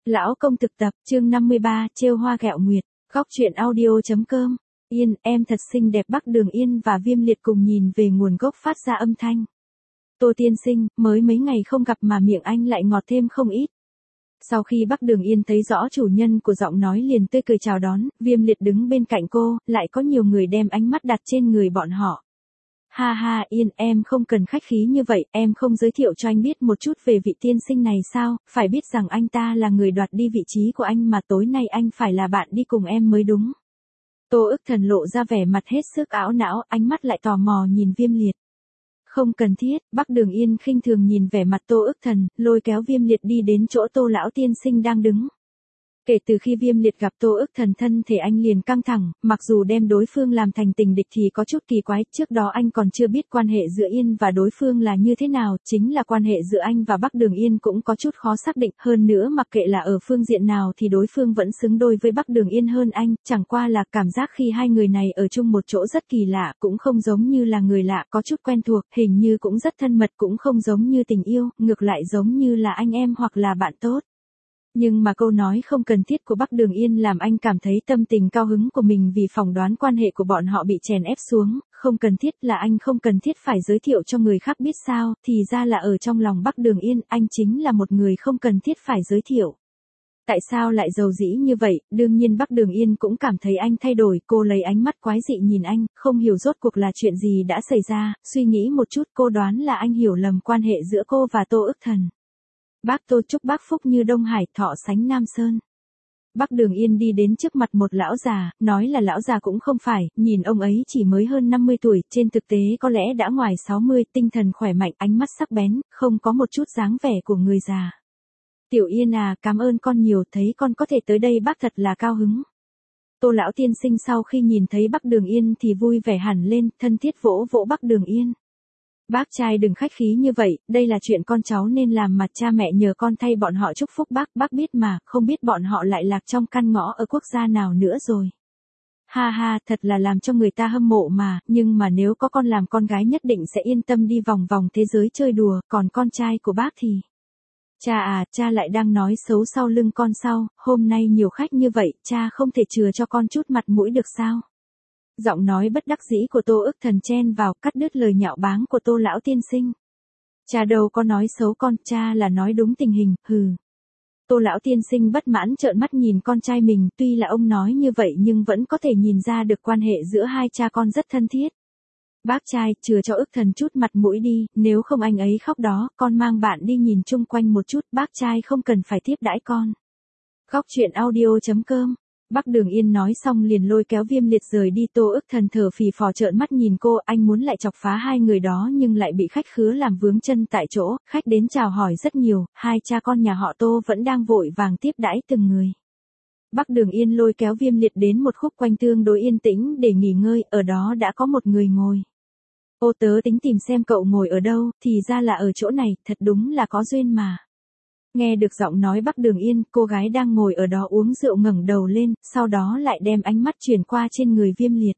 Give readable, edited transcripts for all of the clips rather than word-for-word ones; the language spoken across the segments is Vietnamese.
Lão công thực tập, chương 53, trêu hoa ghẹo nguyệt, góc truyện audio.com. Yên, em thật xinh đẹp. Bắc Đường Yên và Viêm Liệt cùng nhìn về nguồn gốc phát ra âm thanh. Tô tiên sinh, mới mấy ngày không gặp mà miệng anh lại ngọt thêm không ít. Sau khi Bắc Đường Yên thấy rõ chủ nhân của giọng nói liền tươi cười chào đón, Viêm Liệt đứng bên cạnh cô, lại có nhiều người đem ánh mắt đặt trên người bọn họ. Ha ha Yên, em không cần khách khí như vậy, em không giới thiệu cho anh biết một chút về vị tiên sinh này sao, phải biết rằng anh ta là người đoạt đi vị trí của anh mà tối nay anh phải là bạn đi cùng em mới đúng. Tô Ức Thần lộ ra vẻ mặt hết sức ảo não, ánh mắt lại tò mò nhìn Viêm Liệt. Không cần thiết, Bắc Đường Yên khinh thường nhìn vẻ mặt Tô Ức Thần, lôi kéo Viêm Liệt đi đến chỗ Tô lão tiên sinh đang đứng. Kể từ khi Viêm Liệt gặp Tô Ức Thần thân thể anh liền căng thẳng, mặc dù đem đối phương làm thành tình địch thì có chút kỳ quái, trước đó anh còn chưa biết quan hệ giữa Yên và đối phương là như thế nào, chính là quan hệ giữa anh và Bắc Đường Yên cũng có chút khó xác định, hơn nữa mặc kệ là ở phương diện nào thì đối phương vẫn xứng đôi với Bắc Đường Yên hơn anh, chẳng qua là cảm giác khi hai người này ở chung một chỗ rất kỳ lạ, cũng không giống như là người lạ, có chút quen thuộc, hình như cũng rất thân mật, cũng không giống như tình yêu, ngược lại giống như là anh em hoặc là bạn tốt. Nhưng mà câu nói không cần thiết của Bắc Đường Yên làm anh cảm thấy tâm tình cao hứng của mình vì phỏng đoán quan hệ của bọn họ bị chèn ép xuống, không cần thiết là anh không cần thiết phải giới thiệu cho người khác biết sao, thì ra là ở trong lòng Bắc Đường Yên, anh chính là một người không cần thiết phải giới thiệu. Tại sao lại giàu dĩ như vậy, đương nhiên Bắc Đường Yên cũng cảm thấy anh thay đổi, cô lấy ánh mắt quái dị nhìn anh, không hiểu rốt cuộc là chuyện gì đã xảy ra, suy nghĩ một chút cô đoán là anh hiểu lầm quan hệ giữa cô và Tô Ức Thần. Bác Tô chúc bác phúc như Đông Hải, thọ sánh Nam Sơn. Bắc Đường Yên đi đến trước mặt một lão già, nói là lão già cũng không phải, nhìn ông ấy chỉ mới hơn 50 tuổi, trên thực tế có lẽ đã ngoài 60, tinh thần khỏe mạnh, ánh mắt sắc bén, không có một chút dáng vẻ của người già. Tiểu Yên à, cảm ơn con nhiều, thấy con có thể tới đây bác thật là cao hứng. Tô lão tiên sinh sau khi nhìn thấy Bắc Đường Yên thì vui vẻ hẳn lên, thân thiết vỗ vỗ Bắc Đường Yên. Bác trai đừng khách khí như vậy, đây là chuyện con cháu nên làm mà cha mẹ nhờ con thay bọn họ chúc phúc bác biết mà, không biết bọn họ lại lạc trong căn ngõ ở quốc gia nào nữa rồi. Ha ha, thật là làm cho người ta hâm mộ mà, nhưng mà nếu có con làm con gái nhất định sẽ yên tâm đi vòng vòng thế giới chơi đùa, còn con trai của bác thì... Cha à, cha lại đang nói xấu sau lưng con sao, hôm nay nhiều khách như vậy, cha không thể chừa cho con chút mặt mũi được sao? Giọng nói bất đắc dĩ của Tô Ức Thần chen vào, cắt đứt lời nhạo báng của Tô lão tiên sinh. Cha đâu có nói xấu con, cha là nói đúng tình hình, hừ. Tô lão tiên sinh bất mãn trợn mắt nhìn con trai mình, tuy là ông nói như vậy nhưng vẫn có thể nhìn ra được quan hệ giữa hai cha con rất thân thiết. Bác trai, chừa cho Ức Thần chút mặt mũi đi, nếu không anh ấy khóc đó, con mang bạn đi nhìn chung quanh một chút, bác trai không cần phải tiếp đãi con. Góc truyện audio.com. Bắc Đường Yên nói xong liền lôi kéo Viêm Liệt rời đi. Tô Ức Thần thở phì phò trợn mắt nhìn cô, anh muốn lại chọc phá hai người đó nhưng lại bị khách khứa làm vướng chân tại chỗ, khách đến chào hỏi rất nhiều, hai cha con nhà họ Tô vẫn đang vội vàng tiếp đãi từng người. Bắc Đường Yên lôi kéo Viêm Liệt đến một khúc quanh tương đối yên tĩnh để nghỉ ngơi, ở đó đã có một người ngồi. Ô tớ tính tìm xem cậu ngồi ở đâu, thì ra là ở chỗ này, thật đúng là có duyên mà. Nghe được giọng nói Bắc Đường Yên, cô gái đang ngồi ở đó uống rượu ngẩng đầu lên, sau đó lại đem ánh mắt chuyển qua trên người Viêm Liệt.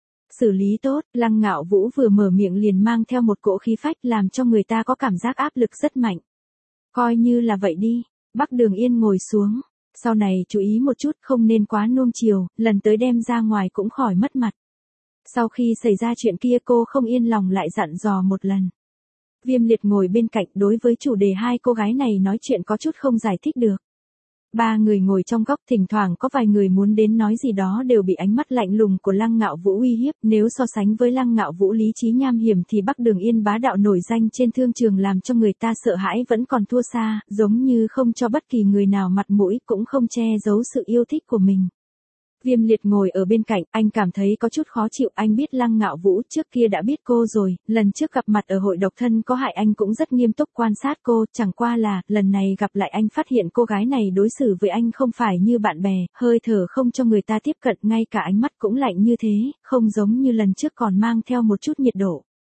Xử lý tốt, Lăng Ngạo Vũ vừa mở miệng liền mang theo một cỗ khí phách làm cho người ta có cảm giác áp lực rất mạnh. Coi như là vậy đi, Bắc Đường Yên ngồi xuống. Sau này chú ý một chút, không nên quá nuông chiều, lần tới đem ra ngoài cũng khỏi mất mặt. Sau khi xảy ra chuyện kia cô không yên lòng lại dặn dò một lần. Viêm Liệt ngồi bên cạnh, đối với chủ đề hai cô gái này nói chuyện có chút không giải thích được. Ba người ngồi trong góc, thỉnh thoảng có vài người muốn đến nói gì đó đều bị ánh mắt lạnh lùng của Lăng Ngạo Vũ uy hiếp, nếu so sánh với Lăng Ngạo Vũ lý trí nham hiểm thì Bắc Đường Yên bá đạo nổi danh trên thương trường làm cho người ta sợ hãi vẫn còn thua xa, giống như không cho bất kỳ người nào mặt mũi, cũng không che giấu sự yêu thích của mình. Viêm Liệt ngồi ở bên cạnh, anh cảm thấy có chút khó chịu, anh biết Lăng Ngạo Vũ trước kia đã biết cô rồi, lần trước gặp mặt ở hội độc thân có hại anh cũng rất nghiêm túc quan sát cô, chẳng qua là, lần này gặp lại anh phát hiện cô gái này đối xử với anh không phải như bạn bè, hơi thở không cho người ta tiếp cận, ngay cả ánh mắt cũng lạnh như thế, không giống như lần trước còn mang theo một chút nhiệt độ.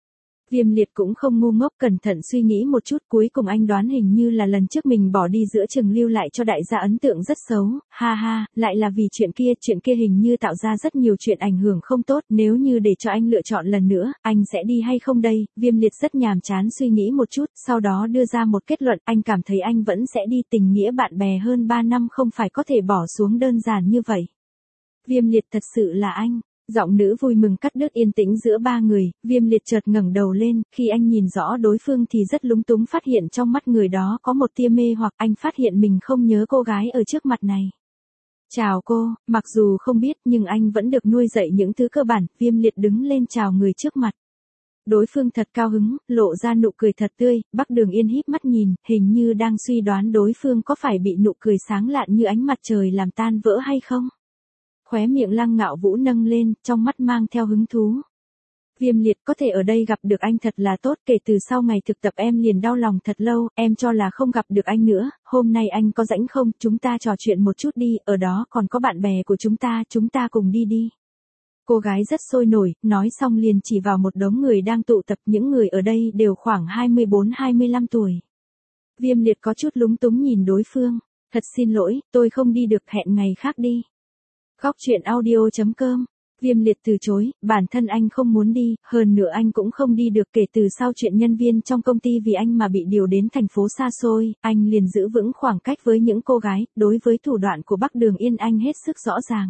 Viêm Liệt cũng không ngu ngốc, cẩn thận suy nghĩ một chút, cuối cùng anh đoán hình như là lần trước mình bỏ đi giữa chừng lưu lại cho đại gia ấn tượng rất xấu, ha ha, lại là vì chuyện kia hình như tạo ra rất nhiều chuyện ảnh hưởng không tốt, nếu như để cho anh lựa chọn lần nữa, anh sẽ đi hay không đây? Viêm Liệt rất nhàm chán suy nghĩ một chút, sau đó đưa ra một kết luận, anh cảm thấy anh vẫn sẽ đi, tình nghĩa bạn bè hơn 3 năm không phải có thể bỏ xuống đơn giản như vậy. Viêm Liệt thật sự là anh. Giọng nữ vui mừng cắt đứt yên tĩnh giữa ba người, Viêm Liệt chợt ngẩng đầu lên, khi anh nhìn rõ đối phương thì rất lúng túng, phát hiện trong mắt người đó có một tia mê hoặc, anh phát hiện mình không nhớ cô gái ở trước mặt này. Chào cô, mặc dù không biết nhưng anh vẫn được nuôi dạy những thứ cơ bản, Viêm Liệt đứng lên chào người trước mặt. Đối phương thật cao hứng, lộ ra nụ cười thật tươi, Bắc Đường Yên híp mắt nhìn, hình như đang suy đoán đối phương có phải bị nụ cười sáng lạn như ánh mặt trời làm tan vỡ hay không. Khóe miệng Lăng Ngạo Vũ nâng lên, trong mắt mang theo hứng thú. Viêm Liệt, có thể ở đây gặp được anh thật là tốt, kể từ sau ngày thực tập em liền đau lòng thật lâu, em cho là không gặp được anh nữa, hôm nay anh có rảnh không, chúng ta trò chuyện một chút đi, ở đó còn có bạn bè của chúng ta cùng đi đi. Cô gái rất sôi nổi, nói xong liền chỉ vào một đống người đang tụ tập, những người ở đây đều khoảng 24-25 tuổi. Viêm Liệt có chút lúng túng nhìn đối phương, thật xin lỗi, tôi không đi được, hẹn ngày khác đi. Góc truyện audio.com. Viêm Liệt từ chối, bản thân anh không muốn đi, hơn nữa anh cũng không đi được, kể từ sau chuyện nhân viên trong công ty vì anh mà bị điều đến thành phố xa xôi, anh liền giữ vững khoảng cách với những cô gái, đối với thủ đoạn của Bắc Đường Yên anh hết sức rõ ràng.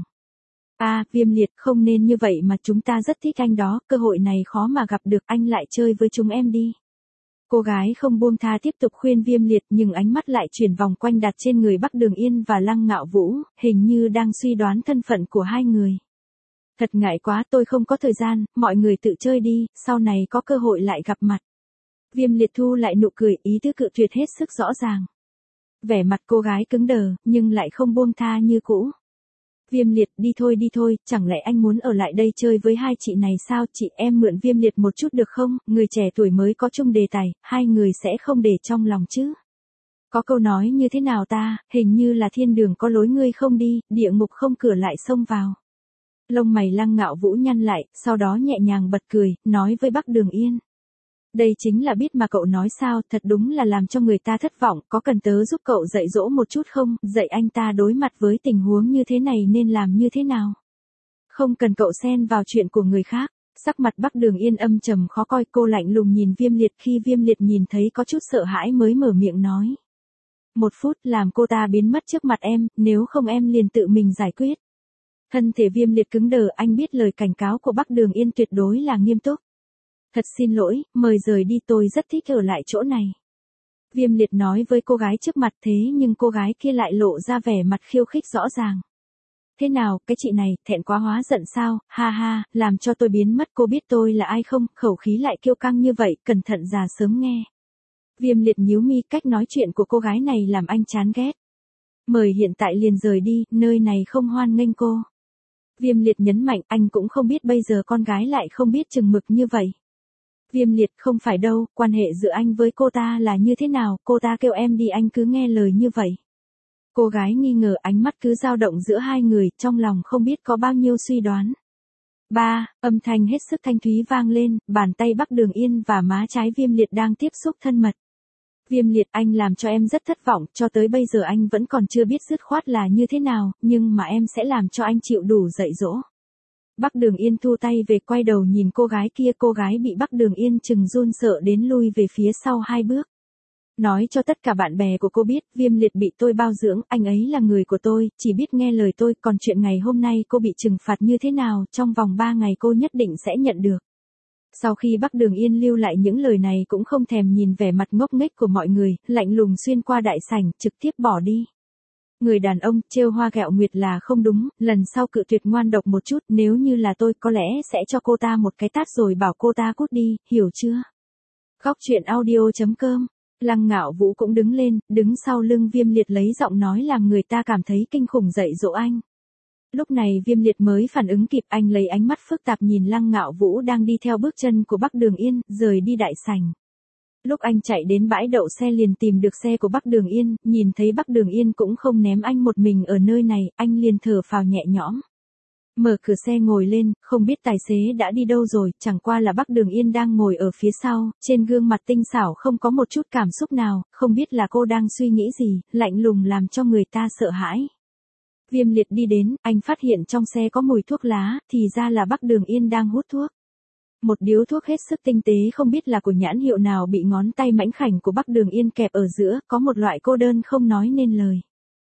Viêm Liệt, không nên như vậy mà, chúng ta rất thích anh đó, cơ hội này khó mà gặp được, anh lại chơi với chúng em đi. Cô gái không buông tha tiếp tục khuyên Viêm Liệt, nhưng ánh mắt lại chuyển vòng quanh đặt trên người Bắc Đường Yên và Lăng Ngạo Vũ, hình như đang suy đoán thân phận của hai người. Thật ngại quá, tôi không có thời gian, mọi người tự chơi đi, sau này có cơ hội lại gặp mặt. Viêm Liệt thu lại nụ cười, ý tứ cự tuyệt hết sức rõ ràng. Vẻ mặt cô gái cứng đờ, nhưng lại không buông tha như cũ. Viêm Liệt, đi thôi, chẳng lẽ anh muốn ở lại đây chơi với hai chị này sao? Chị em mượn Viêm Liệt một chút được không? Người trẻ tuổi mới có chung đề tài, hai người sẽ không để trong lòng chứ. Có câu nói như thế nào ta, hình như là thiên đường có lối ngươi không đi, địa ngục không cửa lại xông vào. Lông mày Lăng Ngạo Vũ nhăn lại, sau đó nhẹ nhàng bật cười, nói với Bắc Đường Yên. Đây chính là biết mà cậu nói sao, thật đúng là làm cho người ta thất vọng, có cần tớ giúp cậu dạy dỗ một chút không, dạy anh ta đối mặt với tình huống như thế này nên làm như thế nào. Không cần cậu xen vào chuyện của người khác. Sắc mặt Bắc Đường Yên âm trầm khó coi, cô lạnh lùng nhìn Viêm Liệt, khi Viêm Liệt nhìn thấy có chút sợ hãi mới mở miệng nói. 1 phút, làm cô ta biến mất trước mặt em, nếu không em liền tự mình giải quyết. Thân thể Viêm Liệt cứng đờ, anh biết lời cảnh cáo của Bắc Đường Yên tuyệt đối là nghiêm túc. Thật xin lỗi, mời rời đi, tôi rất thích ở lại chỗ này. Viêm Liệt nói với cô gái trước mặt, thế nhưng cô gái kia lại lộ ra vẻ mặt khiêu khích rõ ràng. Thế nào, cái chị này, thẹn quá hóa giận sao, ha ha, làm cho tôi biến mất, cô biết tôi là ai không, khẩu khí lại kiêu căng như vậy, cẩn thận già sớm nghe. Viêm Liệt nhíu mi, cách nói chuyện của cô gái này làm anh chán ghét. Mời hiện tại liền rời đi, nơi này không hoan nghênh cô. Viêm Liệt nhấn mạnh, anh cũng không biết bây giờ con gái lại không biết chừng mực như vậy. Viêm Liệt, không phải đâu, quan hệ giữa anh với cô ta là như thế nào, cô ta kêu em đi anh cứ nghe lời như vậy. Cô gái nghi ngờ, ánh mắt cứ dao động giữa hai người, trong lòng không biết có bao nhiêu suy đoán. Âm thanh hết sức thanh thúy vang lên, bàn tay Bắc Đường Yên và má trái Viêm Liệt đang tiếp xúc thân mật. Viêm Liệt, anh làm cho em rất thất vọng, cho tới bây giờ anh vẫn còn chưa biết dứt khoát là như thế nào, nhưng mà em sẽ làm cho anh chịu đủ dạy dỗ. Bắc Đường Yên thu tay về, quay đầu nhìn cô gái kia, cô gái bị Bắc Đường Yên chừng run sợ đến lui về phía sau 2 bước. Nói cho tất cả bạn bè của cô biết, Viêm Liệt bị tôi bao dưỡng, anh ấy là người của tôi, chỉ biết nghe lời tôi, còn chuyện ngày hôm nay cô bị trừng phạt như thế nào, trong vòng 3 ngày cô nhất định sẽ nhận được. Sau khi Bắc Đường Yên lưu lại những lời này cũng không thèm nhìn vẻ mặt ngốc nghếch của mọi người, lạnh lùng xuyên qua đại sảnh, trực tiếp bỏ đi. Người đàn ông, trêu hoa ghẹo nguyệt là không đúng, lần sau cự tuyệt ngoan độc một chút, nếu như là tôi có lẽ sẽ cho cô ta một cái tát rồi bảo cô ta cút đi, hiểu chưa? Góc truyện audio.com. Lăng Ngạo Vũ cũng đứng lên, đứng sau lưng Viêm Liệt lấy giọng nói làm người ta cảm thấy kinh khủng dạy dỗ anh. Lúc này Viêm Liệt mới phản ứng kịp, anh lấy ánh mắt phức tạp nhìn Lăng Ngạo Vũ đang đi theo bước chân của Bắc Đường Yên, rời đi đại sảnh. Lúc anh chạy đến bãi đậu xe liền tìm được xe của Bắc Đường Yên, nhìn thấy Bắc Đường Yên cũng không ném anh một mình ở nơi này, anh liền thở phào nhẹ nhõm. Mở cửa xe ngồi lên, không biết tài xế đã đi đâu rồi, chẳng qua là Bắc Đường Yên đang ngồi ở phía sau, trên gương mặt tinh xảo không có một chút cảm xúc nào, không biết là cô đang suy nghĩ gì, lạnh lùng làm cho người ta sợ hãi. Viêm Liệt đi đến, anh phát hiện trong xe có mùi thuốc lá, thì ra là Bắc Đường Yên đang hút thuốc. Một điếu thuốc hết sức tinh tế không biết là của nhãn hiệu nào bị ngón tay mảnh khảnh của Bắc Đường Yên kẹp ở giữa, có một loại cô đơn không nói nên lời.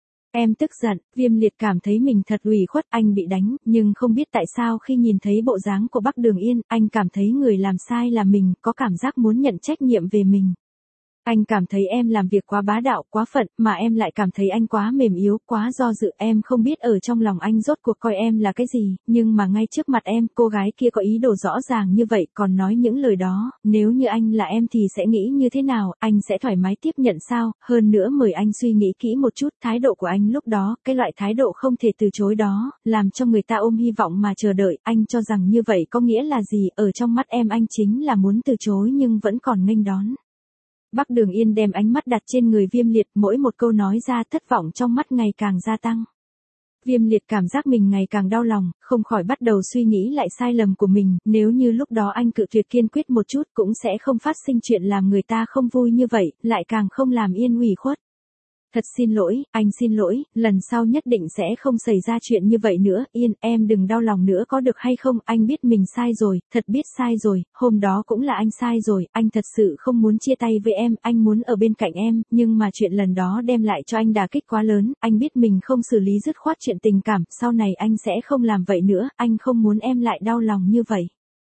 Em tức giận, Viêm Liệt cảm thấy mình thật ủy khuất, anh bị đánh, nhưng không biết tại sao khi nhìn thấy bộ dáng của Bắc Đường Yên, anh cảm thấy người làm sai là mình, có cảm giác muốn nhận trách nhiệm về mình. Anh cảm thấy em làm việc quá bá đạo, quá phận, mà em lại cảm thấy anh quá mềm yếu, quá do dự. Em không biết ở trong lòng anh rốt cuộc coi em là cái gì, nhưng mà ngay trước mặt em, cô gái kia có ý đồ rõ ràng như vậy, còn nói những lời đó, nếu như anh là em thì sẽ nghĩ như thế nào, anh sẽ thoải mái tiếp nhận sao, hơn nữa mời anh suy nghĩ kỹ một chút, thái độ của anh lúc đó, cái loại thái độ không thể từ chối đó, làm cho người ta ôm hy vọng mà chờ đợi, anh cho rằng như vậy có nghĩa là gì, ở trong mắt em anh chính là muốn từ chối nhưng vẫn còn nghênh đón. Bắc Đường Yên đem ánh mắt đặt trên người Viêm Liệt, mỗi một câu nói ra thất vọng trong mắt ngày càng gia tăng. Viêm Liệt cảm giác mình ngày càng đau lòng, không khỏi bắt đầu suy nghĩ lại sai lầm của mình, nếu như lúc đó anh cự tuyệt kiên quyết một chút cũng sẽ không phát sinh chuyện làm người ta không vui như vậy, lại càng không làm Yên ủy khuất. Thật xin lỗi, anh xin lỗi, lần sau nhất định sẽ không xảy ra chuyện như vậy nữa, Yên, em đừng đau lòng nữa có được hay không, anh biết mình sai rồi, thật biết sai rồi, hôm đó cũng là anh sai rồi, anh thật sự không muốn chia tay với em, anh muốn ở bên cạnh em, nhưng mà chuyện lần đó đem lại cho anh đả kích quá lớn, anh biết mình không xử lý dứt khoát chuyện tình cảm, sau này anh sẽ không làm vậy nữa, anh không muốn em lại đau lòng như vậy.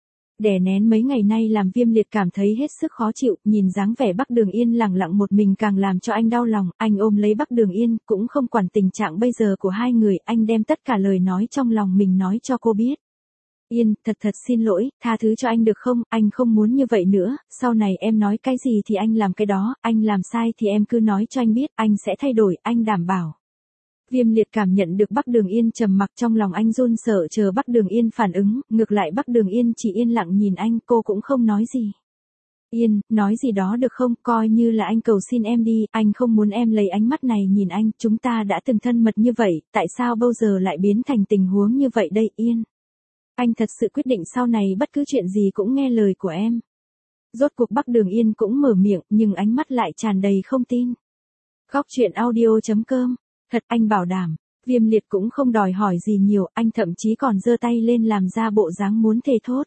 Đè nén mấy ngày nay làm Viêm Liệt cảm thấy hết sức khó chịu, nhìn dáng vẻ Bắc Đường Yên lẳng lặng một mình càng làm cho anh đau lòng, anh ôm lấy Bắc Đường Yên, cũng không quản tình trạng bây giờ của hai người, anh đem tất cả lời nói trong lòng mình nói cho cô biết. Yên, thật xin lỗi, tha thứ cho anh được không, anh không muốn như vậy nữa, sau này em nói cái gì thì anh làm cái đó, anh làm sai thì em cứ nói cho anh biết, anh sẽ thay đổi, anh đảm bảo. Viêm Liệt cảm nhận được Bắc Đường Yên trầm mặc trong lòng anh run sợ chờ Bắc Đường Yên phản ứng, ngược lại Bắc Đường Yên chỉ yên lặng nhìn anh, cô cũng không nói gì. Yên, nói gì đó được không, coi như là anh cầu xin em đi, anh không muốn em lấy ánh mắt này nhìn anh, chúng ta đã từng thân mật như vậy, tại sao bây giờ lại biến thành tình huống như vậy đây, Yên. Anh thật sự quyết định sau này bất cứ chuyện gì cũng nghe lời của em. Rốt cuộc Bắc Đường Yên cũng mở miệng, nhưng ánh mắt lại tràn đầy không tin. Góc truyện audio.com. Thật anh bảo đảm, Viêm Liệt cũng không đòi hỏi gì nhiều, anh thậm chí còn giơ tay lên làm ra bộ dáng muốn thề thốt.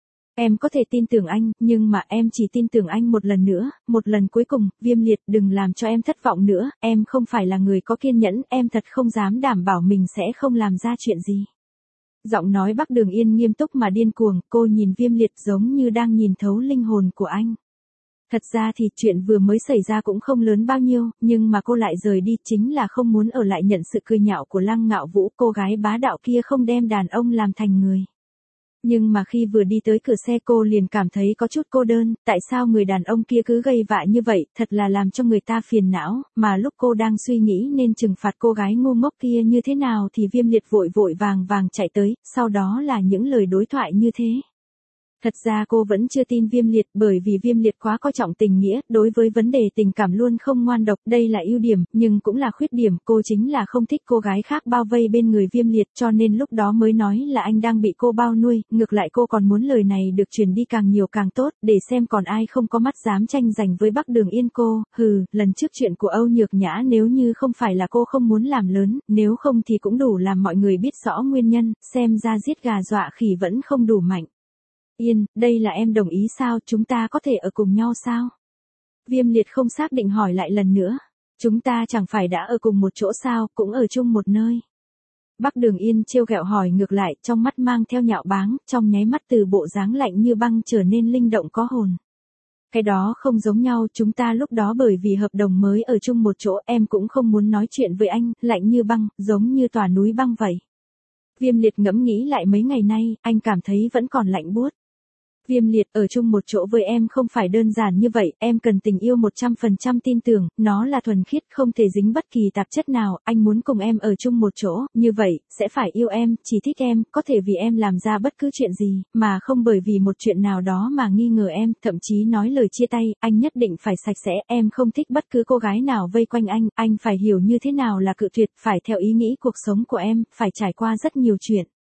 Em có thể tin tưởng anh, nhưng mà em chỉ tin tưởng anh một lần nữa, một lần cuối cùng, Viêm Liệt đừng làm cho em thất vọng nữa, em không phải là người có kiên nhẫn, em thật không dám đảm bảo mình sẽ không làm ra chuyện gì. Giọng nói Bắc Đường Yên nghiêm túc mà điên cuồng, cô nhìn Viêm Liệt giống như đang nhìn thấu linh hồn của anh. Thật ra thì chuyện vừa mới xảy ra cũng không lớn bao nhiêu, nhưng mà cô lại rời đi chính là không muốn ở lại nhận sự cười nhạo của Lăng Ngạo Vũ, cô gái bá đạo kia không đem đàn ông làm thành người. Nhưng mà khi vừa đi tới cửa xe cô liền cảm thấy có chút cô đơn, tại sao người đàn ông kia cứ gây vạ như vậy, thật là làm cho người ta phiền não, mà lúc cô đang suy nghĩ nên trừng phạt cô gái ngu ngốc kia như thế nào thì Viêm Liệt vội vàng chạy tới, sau đó là những lời đối thoại như thế. Thật ra cô vẫn chưa tin Viêm Liệt bởi vì Viêm Liệt quá coi trọng tình nghĩa, đối với vấn đề tình cảm luôn không ngoan độc, đây là ưu điểm, nhưng cũng là khuyết điểm, cô chính là không thích cô gái khác bao vây bên người Viêm Liệt cho nên lúc đó mới nói là anh đang bị cô bao nuôi, ngược lại cô còn muốn lời này được truyền đi càng nhiều càng tốt, để xem còn ai không có mắt dám tranh giành với Bắc Đường Yên cô, lần trước chuyện của Âu Nhược Nhã nếu như không phải là cô không muốn làm lớn, nếu không thì cũng đủ làm mọi người biết rõ nguyên nhân, xem ra giết gà dọa khỉ vẫn không đủ mạnh. Yên, đây là em đồng ý sao, chúng ta có thể ở cùng nhau sao? Viêm Liệt không xác định hỏi lại lần nữa. Chúng ta chẳng phải đã ở cùng một chỗ sao, cũng ở chung một nơi. Bắc Đường Yên trêu ghẹo hỏi ngược lại, trong mắt mang theo nhạo báng, trong nháy mắt từ bộ dáng lạnh như băng trở nên linh động có hồn. Cái đó không giống nhau, chúng ta lúc đó bởi vì hợp đồng mới ở chung một chỗ, em cũng không muốn nói chuyện với anh, lạnh như băng, giống như tòa núi băng vậy. Viêm Liệt ngẫm nghĩ lại mấy ngày nay, anh cảm thấy vẫn còn lạnh buốt. Viêm Liệt ở chung một chỗ với em không phải đơn giản như vậy, em cần tình yêu 100% tin tưởng, nó là thuần khiết không thể dính bất kỳ tạp chất nào, anh muốn cùng em ở chung một chỗ, như vậy, sẽ phải yêu em, chỉ thích em, có thể vì em làm ra bất cứ chuyện gì, mà không bởi vì một chuyện nào đó mà nghi ngờ em, thậm chí nói lời chia tay, anh nhất định phải sạch sẽ, em không thích bất cứ cô gái nào vây quanh anh phải hiểu như thế nào là cự tuyệt, phải theo ý nghĩ cuộc sống của em, phải trải qua rất nhiều chuyện.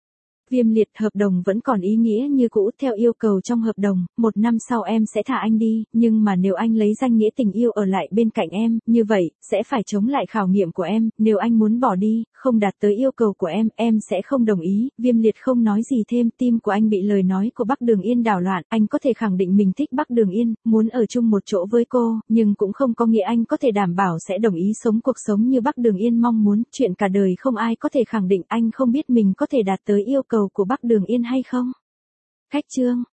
Viêm Liệt, hợp đồng vẫn còn ý nghĩa như cũ, theo yêu cầu trong hợp đồng, 1 năm sau em sẽ thả anh đi, nhưng mà nếu anh lấy danh nghĩa tình yêu ở lại bên cạnh em, như vậy, sẽ phải chống lại khảo nghiệm của em, nếu anh muốn bỏ đi, không đạt tới yêu cầu của em sẽ không đồng ý. Viêm Liệt không nói gì thêm, tim của anh bị lời nói của Bắc Đường Yên đảo loạn, anh có thể khẳng định mình thích Bắc Đường Yên, muốn ở chung một chỗ với cô, nhưng cũng không có nghĩa anh có thể đảm bảo sẽ đồng ý sống cuộc sống như Bắc Đường Yên mong muốn, chuyện cả đời không ai có thể khẳng định, anh không biết mình có thể đạt tới yêu cầu của Bắc Đường Yên hay không. Khách chương